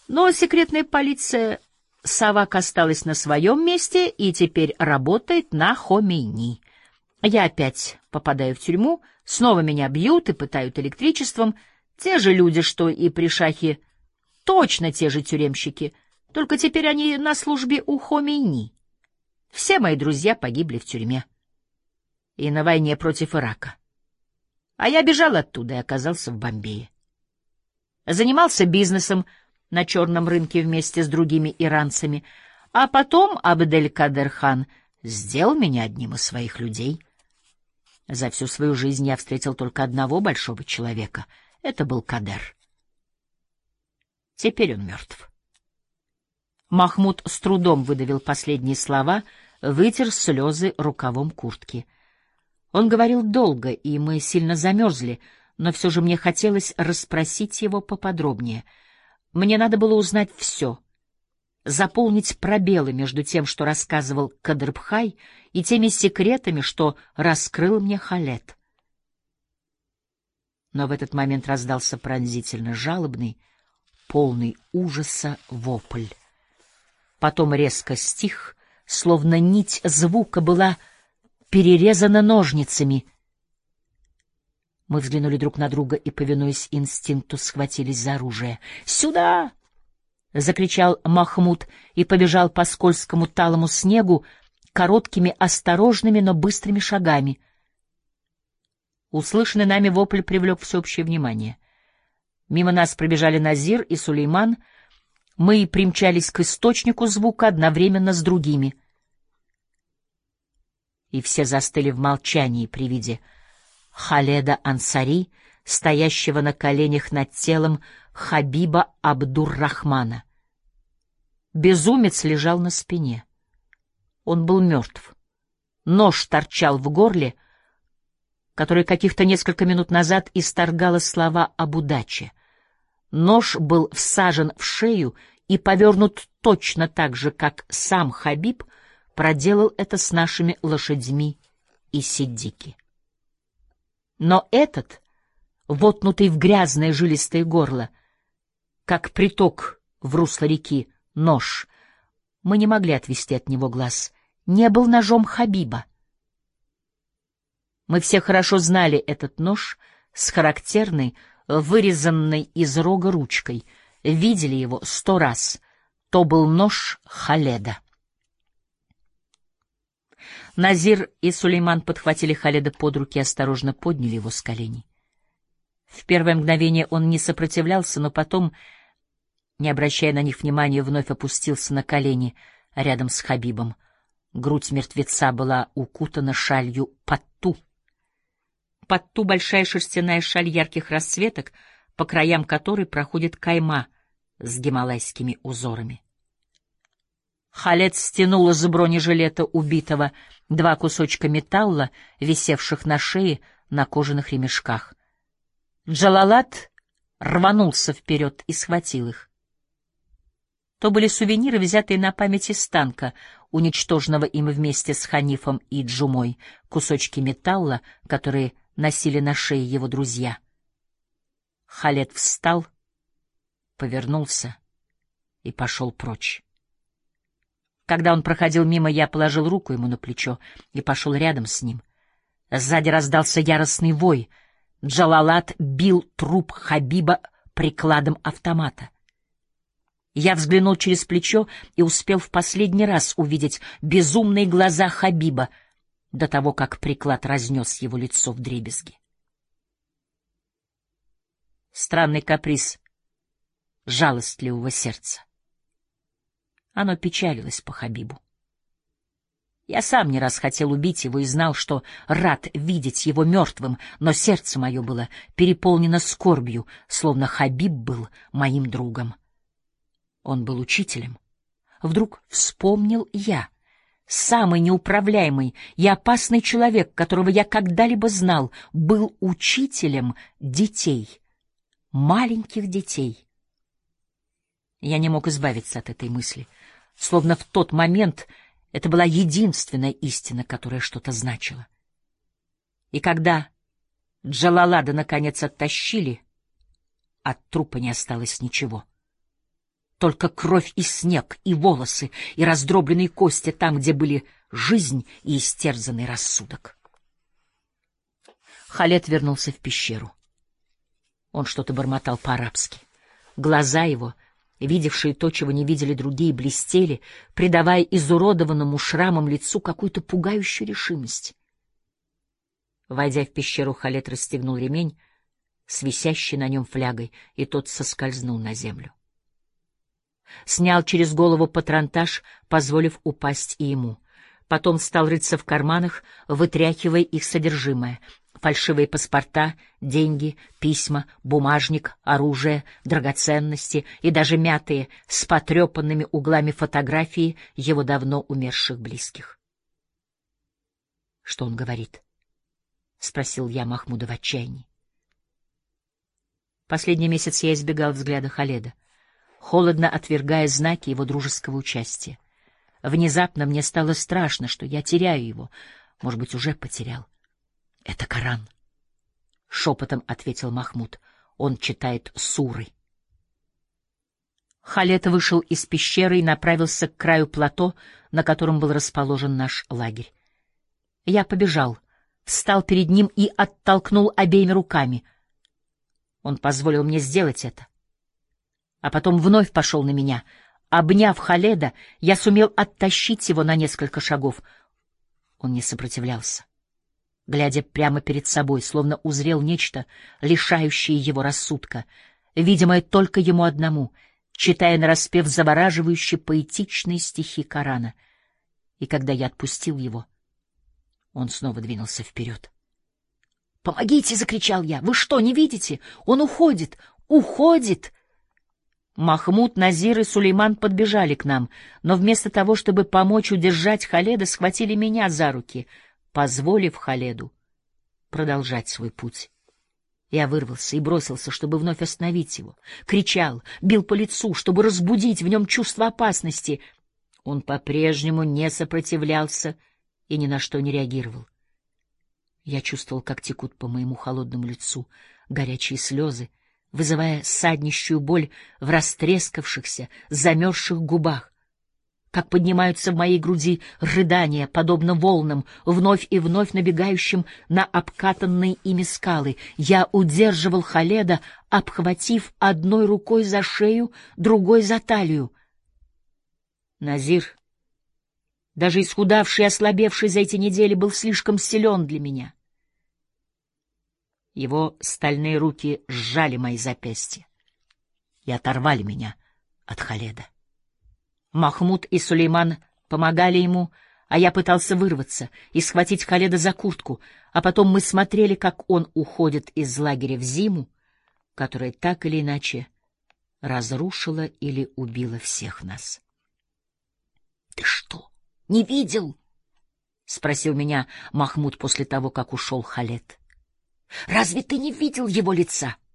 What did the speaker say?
Но секретная полиция Савак осталась на своем месте и теперь работает на Хомейни. Я опять попадаю в тюрьму, снова меня бьют и пытают электричеством. Те же люди, что и при Шахе, точно те же тюремщики, только теперь они на службе у Хомейни. Все мои друзья погибли в тюрьме и на войне против Ирака. А я бежал оттуда и оказался в Бомбее. Занимался бизнесом на черном рынке вместе с другими иранцами, а потом Абдель-Кадер-хан сделал меня одним из своих людей. За всю свою жизнь я встретил только одного большого человека. Это был Кадер. Теперь он мертв. Махмуд с трудом выдавил последние слова, вытер слезы рукавом куртки. Он говорил долго, и мы сильно замерзли, но все же мне хотелось расспросить его поподробнее. Мне надо было узнать все, заполнить пробелы между тем, что рассказывал Кадрбхай, и теми секретами, что раскрыл мне Халед. Но в этот момент раздался пронзительно жалобный, полный ужаса вопль. Потом резко стих, словно нить звука была перерезана ножницами. Мы взглянули друг на друга и, повинуясь инстинкту, схватились за оружие. «Сюда!» — закричал Махмуд и побежал по скользкому талому снегу короткими, осторожными, но быстрыми шагами. Услышанный нами вопль привлек всеобщее внимание. Мимо нас пробежали Назир и Сулейман. Мы примчались к источнику звука одновременно с другими. И все застыли в молчании при виде Халеда Ансари, стоящего на коленях над телом Хабиба Абдур-Рахмана. Безумец лежал на спине. Он был мертв. Нож торчал в горле, которое каких-то несколько минут назад исторгало слова об удаче. Нож был всажен в шею и повернут точно так же, как сам Хабиб проделал это с нашими лошадьми и сиддики. Но этот, воткнутый в грязное жилистое горло, как приток в русло реки, нож, мы не могли отвести от него глаз, не был ножом Хабиба. Мы все хорошо знали этот нож с характерной, вырезанной из рога ручкой, видели его 100 раз. То был нож Халеда. Назир и Сулейман подхватили Халеда под руки и осторожно подняли его с коленей. В первое мгновение он не сопротивлялся, но потом, не обращая на них внимания, вновь опустился на колени рядом с Хабибом. Грудь мертвеца была укутана шалью патту. Патту — большая шерстяная шаль ярких расцветок, по краям которой проходит кайма с гималайскими узорами. Халед стянул из бронежилета убитого 2 кусочка металла, висевших на шее на кожаных ремешках. Джалалат рванулся вперед и схватил их. То были сувениры, взятые на память из танка, уничтоженного им вместе с Ханифом и Джумой, кусочки металла, которые носили на шее его друзья. Халед встал, повернулся и пошел прочь. Когда он проходил мимо, я положил руку ему на плечо и пошел рядом с ним. Сзади раздался яростный вой. Джалалат бил труп Хабиба прикладом автомата. Я взглянул через плечо и успел в последний раз увидеть безумные глаза Хабиба до того, как приклад разнес его лицо вдребезги. Странный каприз жалостливого сердца. Оно печалилось по Хабибу. Я сам не раз хотел убить его и знал, что рад видеть его мертвым, но сердце мое было переполнено скорбью, словно Хабиб был моим другом. Он был учителем. Вдруг вспомнил я. Самый неуправляемый и опасный человек, которого я когда-либо знал, был учителем детей, маленьких детей. Я не мог избавиться от этой мысли. Словно в тот момент это была единственная истина, которая что-то значила. И когда Джалалада наконец оттащили, от трупа не осталось ничего. только кровь и снег, и волосы, и раздробленные кости там, где были жизнь и истерзанный рассудок. Халед вернулся в пещеру. Он что-то бормотал по-арабски. Глаза его, видевшие то, чего не видели другие, блестели, придавая изуродованному шрамом лицу какую-то пугающую решимость. Войдя в пещеру, Халед расстегнул ремень с висящей на нем флягой, и тот соскользнул на землю. Снял через голову патронтаж, позволив упасть и ему. Потом стал рыться в карманах, вытряхивая их содержимое: фальшивые паспорта, деньги, письма, бумажник, оружие, драгоценности и даже мятые, с потрепанными углами фотографии его давно умерших близких. — Что он говорит? — спросил я Махмуда в отчаянии. Последний месяц я избегал взгляда Халеда, холодно отвергая знаки его дружеского участия. Внезапно мне стало страшно, что я теряю его, может быть, уже потерял. — Это Коран, — шепотом ответил Махмуд. Он читает суры. Халед вышел из пещеры и направился к краю плато, на котором был расположен наш лагерь. Я побежал, встал перед ним и оттолкнул обеими руками. Он позволил мне сделать это, а потом вновь пошел на меня. Обняв Халеда, я сумел оттащить его на несколько шагов. Он не сопротивлялся, глядя прямо перед собой, словно узрел нечто, лишающее его рассудка, видимое только ему одному, читая нараспев завораживающие поэтичные стихи Корана. И когда я отпустил его, он снова двинулся вперед. «Помогите!» — закричал я. «Вы что, не видите? Он уходит! Уходит!» Махмуд, Назир и Сулейман подбежали к нам, но вместо того, чтобы помочь удержать Халеда, схватили меня за руки, позволив Халеду продолжать свой путь. Я вырвался и бросился, чтобы вновь остановить его. Кричал, бил по лицу, чтобы разбудить в нем чувство опасности. Он по-прежнему не сопротивлялся и ни на что не реагировал. Я чувствовал, как текут по моему холодному лицу горячие слезы, вызывая саднищую боль в растрескавшихся, замерзших губах, как поднимаются в моей груди рыдания, подобно волнам, вновь и вновь набегающим на обкатанные ими скалы. Я удерживал Халеда, обхватив одной рукой за шею, другой за талию. Назир, даже исхудавший и ослабевший за эти недели, был слишком силен для меня. Его стальные руки сжали мои запястья и оторвали меня от Халеда. Махмуд и Сулейман помогали ему, а я пытался вырваться и схватить Халеда за куртку, а потом мы смотрели, как он уходит из лагеря в зиму, которая так или иначе разрушила или убила всех нас. — Ты что, не видел? — спросил меня Махмуд после того, как ушел Халед. — Разве ты не видел его лица? —